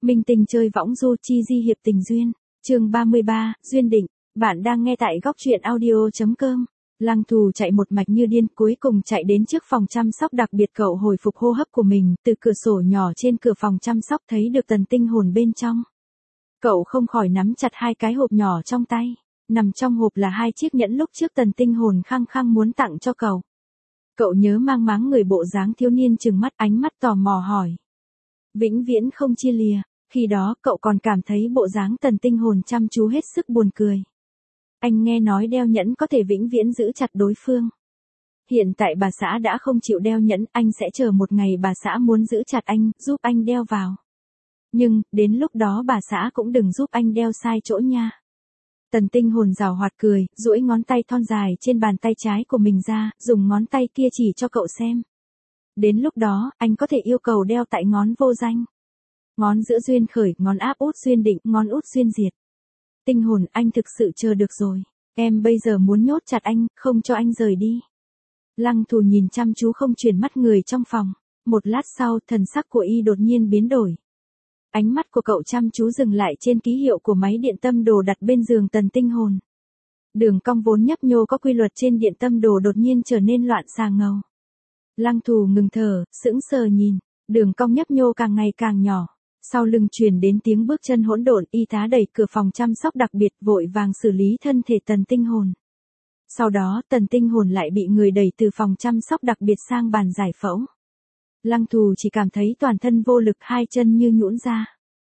Minh tình chơi võng du chi di hiệp tình duyên. Chương 33, duyên định. Bạn đang nghe tại góc truyện audio.com. Lăng Thù chạy một mạch như điên, cuối cùng chạy đến trước phòng chăm sóc đặc biệt. Cậu hồi phục hô hấp của mình, từ cửa sổ nhỏ trên cửa phòng chăm sóc thấy được tần tinh hồn bên trong. Cậu không khỏi nắm chặt hai cái hộp nhỏ trong tay. Nằm trong hộp là hai chiếc nhẫn lúc trước tần tinh hồn khăng khăng muốn tặng cho cậu. Cậu nhớ mang máng người bộ dáng thiếu niên trừng mắt, ánh mắt tò mò hỏi. Vĩnh viễn không chia lìa. Khi đó cậu còn cảm thấy bộ dáng tần tinh hồn chăm chú hết sức buồn cười. Anh nghe nói đeo nhẫn có thể vĩnh viễn giữ chặt đối phương. Hiện tại bà xã đã không chịu đeo nhẫn, anh sẽ chờ một ngày bà xã muốn giữ chặt anh, giúp anh đeo vào. Nhưng, đến lúc đó bà xã cũng đừng giúp anh đeo sai chỗ nha. Tần tinh hồn giảo hoạt cười, duỗi ngón tay thon dài trên bàn tay trái của mình ra, dùng ngón tay kia chỉ cho cậu xem. Đến lúc đó, anh có thể yêu cầu đeo tại ngón vô danh. Ngón giữa duyên khởi, ngón áp út duyên định, ngón út duyên diệt. Tinh hồn, anh thực sự chờ được rồi. Em bây giờ muốn nhốt chặt anh, không cho anh rời đi. Lăng Thù nhìn chăm chú không chuyển mắt người trong phòng. Một lát sau, thần sắc của y đột nhiên biến đổi. Ánh mắt của cậu chăm chú dừng lại trên ký hiệu của máy điện tâm đồ đặt bên giường tần tinh hồn. Đường cong vốn nhấp nhô có quy luật trên điện tâm đồ đột nhiên trở nên loạn xà ngầu. Lăng Thù ngừng thở, sững sờ nhìn. Đường cong nhấp nhô càng ngày càng nhỏ. Sau lưng truyền đến tiếng bước chân hỗn độn, y tá đẩy cửa phòng chăm sóc đặc biệt, vội vàng xử lý thân thể tần tinh hồn. Sau đó, tần tinh hồn lại bị người đẩy từ phòng chăm sóc đặc biệt sang bàn giải phẫu. Lăng Thù chỉ cảm thấy toàn thân vô lực, hai chân như nhũn ra.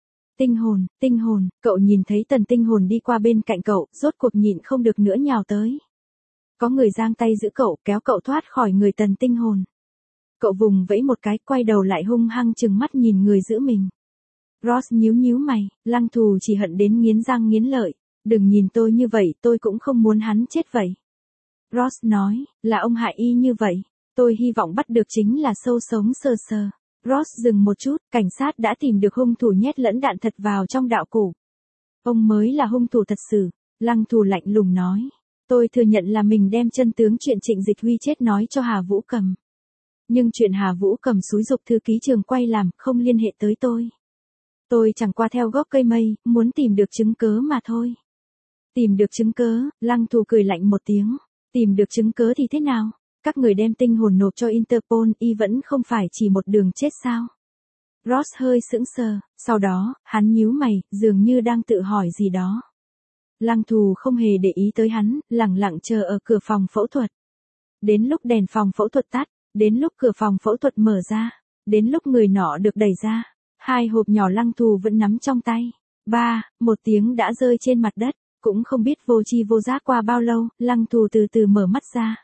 Tinh hồn, cậu nhìn thấy tần tinh hồn đi qua bên cạnh cậu, rốt cuộc nhịn không được nữa nhào tới. Có người giang tay giữ cậu, kéo cậu thoát khỏi người tần tinh hồn. Cậu vùng vẫy một cái, quay đầu lại hung hăng trừng mắt nhìn người giữ mình. Ross nhíu mày, Lăng Thù chỉ hận đến nghiến răng nghiến lợi. Đừng nhìn tôi như vậy, tôi cũng không muốn hắn chết vậy. Ross nói, là ông hại y như vậy. Tôi hy vọng bắt được chính là sâu sống sờ sờ. Ross dừng một chút, cảnh sát đã tìm được hung thủ nhét lẫn đạn thật vào trong đạo cụ. Ông mới là hung thủ thật sự. Lăng Thù lạnh lùng nói. Tôi thừa nhận là mình đem chân tướng chuyện Trịnh Dịch Huy chết nói cho Hà Vũ Cầm. Nhưng chuyện Hà Vũ Cầm xúi giục thư ký trường quay làm, không liên hệ tới tôi. Tôi chẳng qua theo gốc cây mây, muốn tìm được chứng cớ mà thôi. Tìm được chứng cớ, Lăng Thù cười lạnh một tiếng. Tìm được chứng cớ thì thế nào? Các người đem tinh hồn nộp cho Interpol, y vẫn không phải chỉ một đường chết sao? Ross hơi sững sờ, sau đó, hắn nhíu mày, dường như đang tự hỏi gì đó. Lăng Thù không hề để ý tới hắn, lẳng lặng chờ ở cửa phòng phẫu thuật. Đến lúc đèn phòng phẫu thuật tắt, đến lúc cửa phòng phẫu thuật mở ra, đến lúc người nọ được đẩy ra. Hai hộp nhỏ Lăng Thù vẫn nắm trong tay. Một tiếng đã rơi trên mặt đất. Cũng không biết vô tri vô giác qua bao lâu, Lăng Thù từ từ mở mắt ra.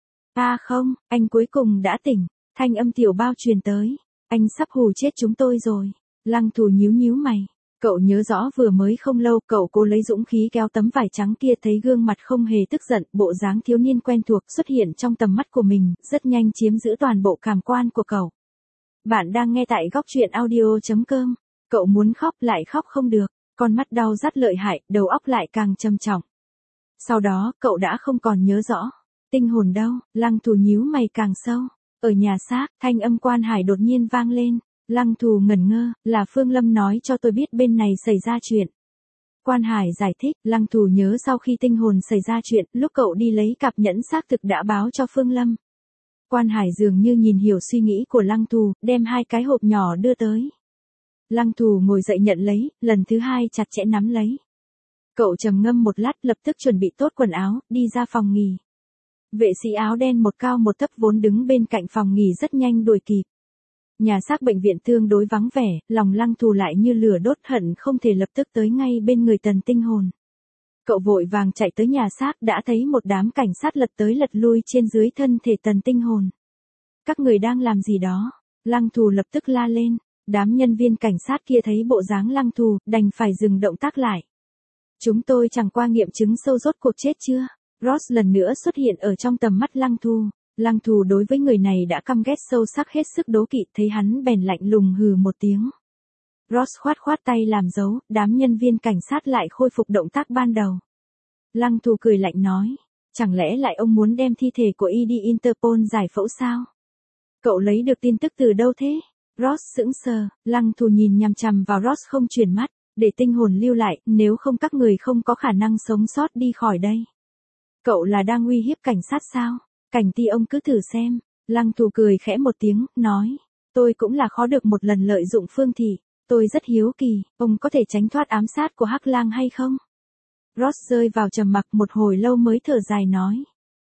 Không, anh cuối cùng đã tỉnh. Thanh âm tiểu bao truyền tới. Anh sắp hù chết chúng tôi rồi. Lăng Thù nhíu mày. Cậu nhớ rõ vừa mới không lâu, cậu cố lấy dũng khí kéo tấm vải trắng kia, thấy gương mặt không hề tức giận, bộ dáng thiếu niên quen thuộc xuất hiện trong tầm mắt của mình, rất nhanh chiếm giữ toàn bộ cảm quan của cậu. Bạn đang nghe tại góc truyện audio.com. Cậu muốn khóc lại khóc không được, con mắt đau rát lợi hại, đầu óc lại càng trầm trọng. Sau đó, cậu đã không còn nhớ rõ. Tinh hồn đâu? Lăng Thù nhíu mày càng sâu. Ở nhà xác, thanh âm Quan Hải đột nhiên vang lên. Lăng Thù ngẩn ngơ, là Phương Lâm nói cho tôi biết bên này xảy ra chuyện. Quan Hải giải thích, Lăng Thù nhớ sau khi tinh hồn xảy ra chuyện, lúc cậu đi lấy cặp nhẫn xác thực đã báo cho Phương Lâm. Quan Hải dường như nhìn hiểu suy nghĩ của Lăng Thù, đem hai cái hộp nhỏ đưa tới. Lăng Thù ngồi dậy nhận lấy, lần thứ hai chặt chẽ nắm lấy. Cậu trầm ngâm một lát, lập tức chuẩn bị tốt quần áo, đi ra phòng nghỉ. Vệ sĩ áo đen một cao một thấp vốn đứng bên cạnh phòng nghỉ rất nhanh đuổi kịp. Nhà xác bệnh viện tương đối vắng vẻ, lòng Lăng Thù lại như lửa đốt, hận không thể lập tức tới ngay bên người tần tinh hồn. Cậu vội vàng chạy tới nhà xác, đã thấy một đám cảnh sát lật tới lật lui trên dưới thân thể tần tinh hồn. Các người đang làm gì đó? Lăng Thù lập tức la lên. Đám nhân viên cảnh sát kia thấy bộ dáng Lăng Thù, đành phải dừng động tác lại. Chúng tôi chẳng qua nghiệm chứng sâu rốt cuộc chết chưa? Ross lần nữa xuất hiện ở trong tầm mắt Lăng Thù. Lăng Thù đối với người này đã căm ghét sâu sắc, hết sức đố kỵ, thấy hắn bèn lạnh lùng hừ một tiếng. Ross khoát tay làm dấu, đám nhân viên cảnh sát lại khôi phục động tác ban đầu. Lăng Thù cười lạnh nói, chẳng lẽ lại ông muốn đem thi thể của y đi Interpol giải phẫu sao? Cậu lấy được tin tức từ đâu thế? Ross sững sờ, Lăng Thù nhìn chằm chằm vào Ross không chuyển mắt, để tinh hồn lưu lại, nếu không các người không có khả năng sống sót đi khỏi đây. Cậu là đang uy hiếp cảnh sát sao? Cảnh ti ông cứ thử xem. Lăng Thù cười khẽ một tiếng, nói. Tôi cũng là khó được một lần lợi dụng Phương Thị. Tôi rất hiếu kỳ, ông có thể tránh thoát ám sát của Hắc Lang hay không? Ross rơi vào trầm mặc một hồi lâu mới thở dài nói.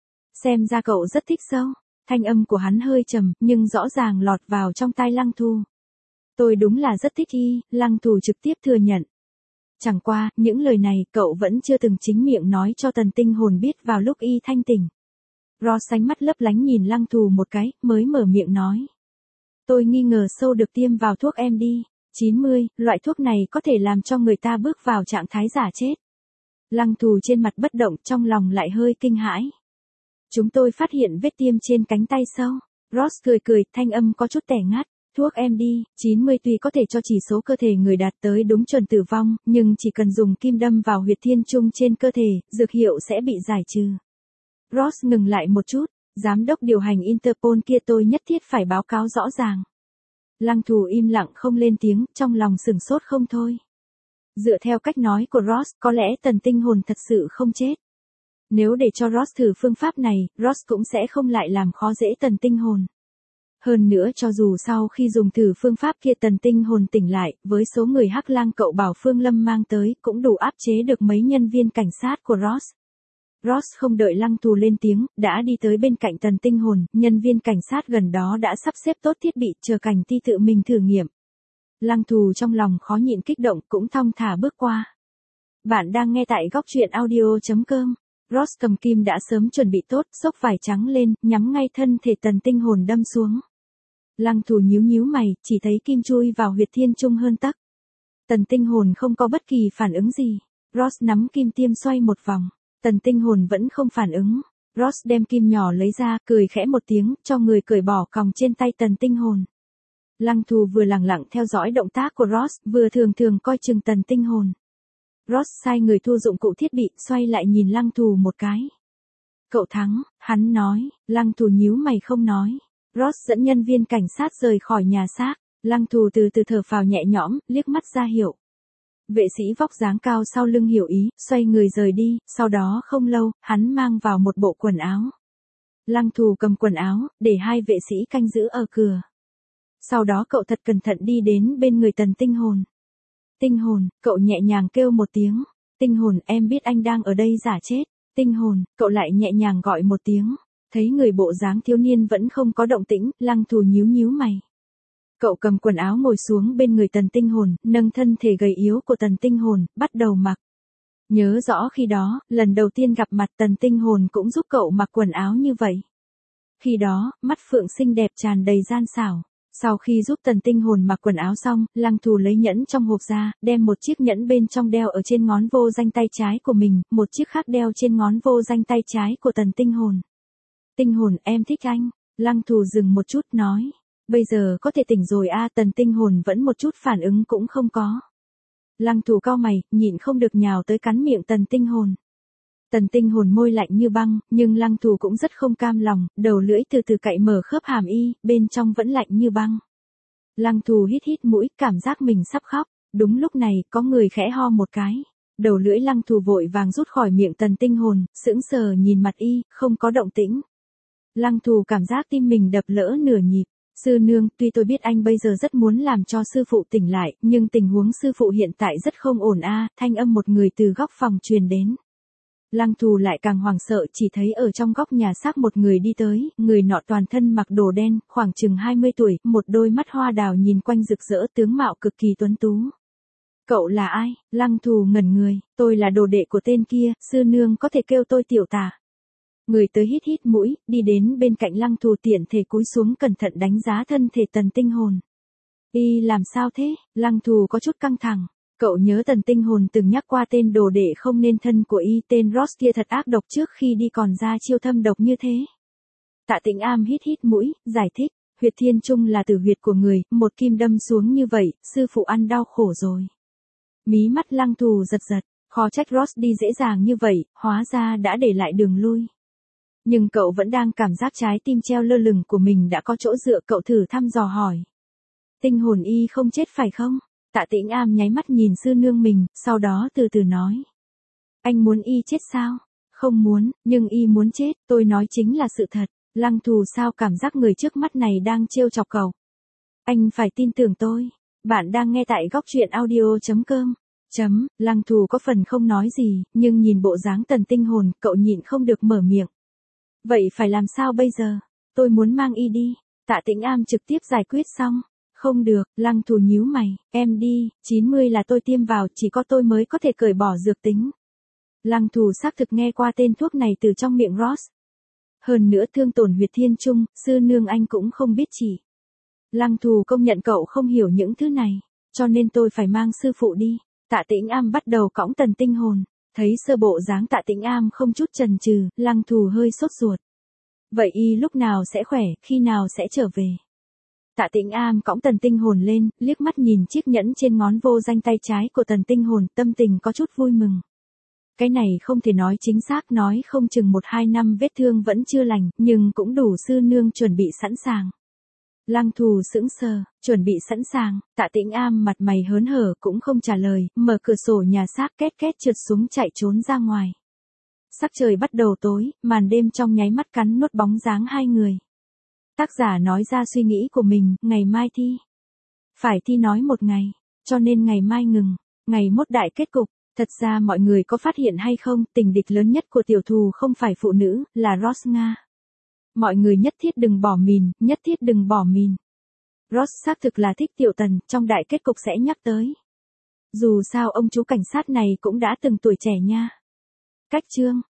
Xem ra cậu rất thích sâu. Thanh âm của hắn hơi trầm, nhưng rõ ràng lọt vào trong tai Lăng Thù. Tôi đúng là rất thích y, Lăng Thù trực tiếp thừa nhận. Chẳng qua, những lời này cậu vẫn chưa từng chính miệng nói cho Tần Tinh Hồn biết vào lúc y thanh tỉnh. Ross ánh mắt lấp lánh nhìn Lăng Thù một cái, mới mở miệng nói. Tôi nghi ngờ sâu được tiêm vào thuốc MD 90, loại thuốc này có thể làm cho người ta bước vào trạng thái giả chết. Lăng Thù trên mặt bất động, trong lòng lại hơi kinh hãi. Chúng tôi phát hiện vết tiêm trên cánh tay sâu. Ross cười cười, thanh âm có chút tẻ ngắt. Thuốc MD 90 tuy có thể cho chỉ số cơ thể người đạt tới đúng chuẩn tử vong, nhưng chỉ cần dùng kim đâm vào huyệt thiên trung trên cơ thể, dược hiệu sẽ bị giải trừ. Ross ngừng lại một chút, giám đốc điều hành Interpol kia tôi nhất thiết phải báo cáo rõ ràng. Lăng Thù im lặng không lên tiếng, trong lòng sửng sốt không thôi. Dựa theo cách nói của Ross, có lẽ Tần Tinh Hồn thật sự không chết. Nếu để cho Ross thử phương pháp này, Ross cũng sẽ không lại làm khó dễ Tần Tinh Hồn. Hơn nữa cho dù sau khi dùng thử phương pháp kia Tần Tinh Hồn tỉnh lại, với số người Hắc Lang cậu bảo Phương Lâm mang tới, cũng đủ áp chế được mấy nhân viên cảnh sát của Ross. Ross không đợi Lăng Thù lên tiếng, đã đi tới bên cạnh Tần Tinh Hồn, nhân viên cảnh sát gần đó đã sắp xếp tốt thiết bị chờ cảnh ti tự mình thử nghiệm. Lăng Thù trong lòng khó nhịn kích động cũng thong thả bước qua. Bạn đang nghe tại góc truyện audio.com. Ross cầm kim đã sớm chuẩn bị tốt, xốc vải trắng lên, nhắm ngay thân thể Tần Tinh Hồn đâm xuống. Lăng Thù nhíu nhíu mày, chỉ thấy kim chui vào huyệt thiên trung hơn tấc. Tần Tinh Hồn không có bất kỳ phản ứng gì. Ross nắm kim tiêm xoay một vòng. Tần Tinh Hồn vẫn không phản ứng. Ross đem kim nhỏ lấy ra, cười khẽ một tiếng, cho người cởi bỏ còng trên tay Tần Tinh Hồn. Lăng Thù vừa lặng lặng theo dõi động tác của Ross, vừa thường thường coi chừng Tần Tinh Hồn. Ross sai người thu dụng cụ thiết bị, xoay lại nhìn Lăng Thù một cái. Cậu thắng, hắn nói. Lăng Thù nhíu mày không nói. Ross dẫn nhân viên cảnh sát rời khỏi nhà xác. Lăng Thù từ từ thở phào nhẹ nhõm, liếc mắt ra hiệu. Vệ sĩ vóc dáng cao sau lưng hiểu ý, xoay người rời đi, sau đó không lâu, hắn mang vào một bộ quần áo. Lăng Thù cầm quần áo, để hai vệ sĩ canh giữ ở cửa. Sau đó cậu thật cẩn thận đi đến bên người Tần Tinh Hồn. Tinh Hồn, cậu nhẹ nhàng kêu một tiếng. Tinh Hồn, em biết anh đang ở đây giả chết. Tinh Hồn, cậu lại nhẹ nhàng gọi một tiếng. Thấy người bộ dáng thiếu niên vẫn không có động tĩnh, Lăng Thù nhíu nhíu mày. Cậu cầm quần áo ngồi xuống bên người Tần Tinh Hồn, nâng thân thể gầy yếu của Tần Tinh Hồn, bắt đầu mặc. Nhớ rõ khi đó, lần đầu tiên gặp mặt Tần Tinh Hồn cũng giúp cậu mặc quần áo như vậy. Khi đó, mắt phượng xinh đẹp tràn đầy gian xảo. Sau khi giúp Tần Tinh Hồn mặc quần áo xong, Lăng Thù lấy nhẫn trong hộp ra, đem một chiếc nhẫn bên trong đeo ở trên ngón vô danh tay trái của mình, một chiếc khác đeo trên ngón vô danh tay trái của Tần Tinh Hồn. Tinh Hồn, em thích anh. Lăng Thù dừng một chút nói. Bây giờ có thể tỉnh rồi a. Tần Tinh Hồn vẫn một chút phản ứng cũng không có. Lăng Thù cau mày, nhịn không được nhào tới cắn miệng Tần Tinh Hồn. Tần Tinh Hồn môi lạnh như băng, nhưng Lăng Thù cũng rất không cam lòng, đầu lưỡi từ từ cạy mở khớp hàm y, bên trong vẫn lạnh như băng. Lăng Thù hít hít mũi, cảm giác mình sắp khóc. Đúng lúc này, có người khẽ ho một cái. Đầu lưỡi Lăng Thù vội vàng rút khỏi miệng Tần Tinh Hồn, sững sờ nhìn mặt y, không có động tĩnh. Lăng Thù cảm giác tim mình đập lỡ nửa nhịp. Sư nương, tuy tôi biết anh bây giờ rất muốn làm cho sư phụ tỉnh lại, nhưng tình huống sư phụ hiện tại rất không ổn a. Thanh âm một người từ góc phòng truyền đến. Lăng Thù lại càng hoảng sợ, chỉ thấy ở trong góc nhà xác một người đi tới, người nọ toàn thân mặc đồ đen, khoảng chừng 20 tuổi, một đôi mắt hoa đào nhìn quanh rực rỡ, tướng mạo cực kỳ tuấn tú. Cậu là ai? Lăng Thù ngẩn người. Tôi là đồ đệ của tên kia, sư nương có thể kêu tôi tiểu tả. Người tới hít hít mũi, đi đến bên cạnh Lăng Thù tiện thể cúi xuống cẩn thận đánh giá thân thể Tần Tinh Hồn. Y làm sao thế? Lăng Thù có chút căng thẳng. Cậu nhớ Tần Tinh Hồn từng nhắc qua tên đồ đệ không nên thân của y, tên Ross kia thật ác độc, trước khi đi còn ra chiêu thâm độc như thế. Tạ Tĩnh Am hít hít mũi, giải thích, huyệt thiên trung là tử huyệt của người, một kim đâm xuống như vậy, sư phụ ăn đau khổ rồi. Mí mắt Lăng Thù giật giật, khó trách Ross đi dễ dàng như vậy, hóa ra đã để lại đường lui. Nhưng cậu vẫn đang cảm giác trái tim treo lơ lửng của mình đã có chỗ dựa, cậu thử thăm dò hỏi. Tinh hồn y không chết phải không? Tạ Tĩnh Am nháy mắt nhìn sư nương mình, sau đó từ từ nói. Anh muốn y chết sao? Không muốn, nhưng y muốn chết, tôi nói chính là sự thật. Lăng Thù sao cảm giác người trước mắt này đang trêu chọc cậu. Anh phải tin tưởng tôi. Bạn đang nghe tại góc truyện audio.com. Lăng Thù có phần không nói gì, nhưng nhìn bộ dáng Tần Tinh Hồn, cậu nhịn không được mở miệng. Vậy phải làm sao bây giờ? Tôi muốn mang y đi. Tạ Tĩnh Am trực tiếp giải quyết xong. Không được, Lăng Thù nhíu mày, em đi, 90 là tôi tiêm vào, chỉ có tôi mới có thể cởi bỏ dược tính. Lăng Thù xác thực nghe qua tên thuốc này từ trong miệng Ross. Hơn nữa thương tổn huyệt thiên trung, sư nương anh cũng không biết chỉ. Lăng Thù công nhận cậu không hiểu những thứ này, cho nên tôi phải mang sư phụ đi. Tạ Tĩnh Am bắt đầu cõng Tần Tinh Hồn, thấy sơ bộ dáng Tạ Tĩnh Am không chút chần chừ, Lăng Thù hơi sốt ruột. Vậy y lúc nào sẽ khỏe, khi nào sẽ trở về? Tạ Tĩnh Am cõng Tần Tinh Hồn lên, liếc mắt nhìn chiếc nhẫn trên ngón vô danh tay trái của Tần Tinh Hồn, tâm tình có chút vui mừng. Cái này không thể nói chính xác, nói không chừng 1-2 năm vết thương vẫn chưa lành, nhưng cũng đủ sư nương chuẩn bị sẵn sàng. Lăng Thù sững sờ, chuẩn bị sẵn sàng, Tạ Tĩnh Am mặt mày hớn hở cũng không trả lời, mở cửa sổ nhà xác két két trượt xuống chạy trốn ra ngoài. Sắc trời bắt đầu tối, màn đêm trong nháy mắt cắn nuốt bóng dáng hai người. Tác giả nói ra suy nghĩ của mình, ngày mai thi. Phải thi nói một ngày, cho nên ngày mai ngừng, ngày mốt đại kết cục. Thật ra mọi người có phát hiện hay không, tình địch lớn nhất của tiểu thù không phải phụ nữ, là Ross Nga. Mọi người nhất thiết đừng bỏ mìn, nhất thiết đừng bỏ mìn. Ross xác thực là thích Tiểu Tần, trong đại kết cục sẽ nhắc tới. Dù sao ông chú cảnh sát này cũng đã từng tuổi trẻ nha. Cách chương.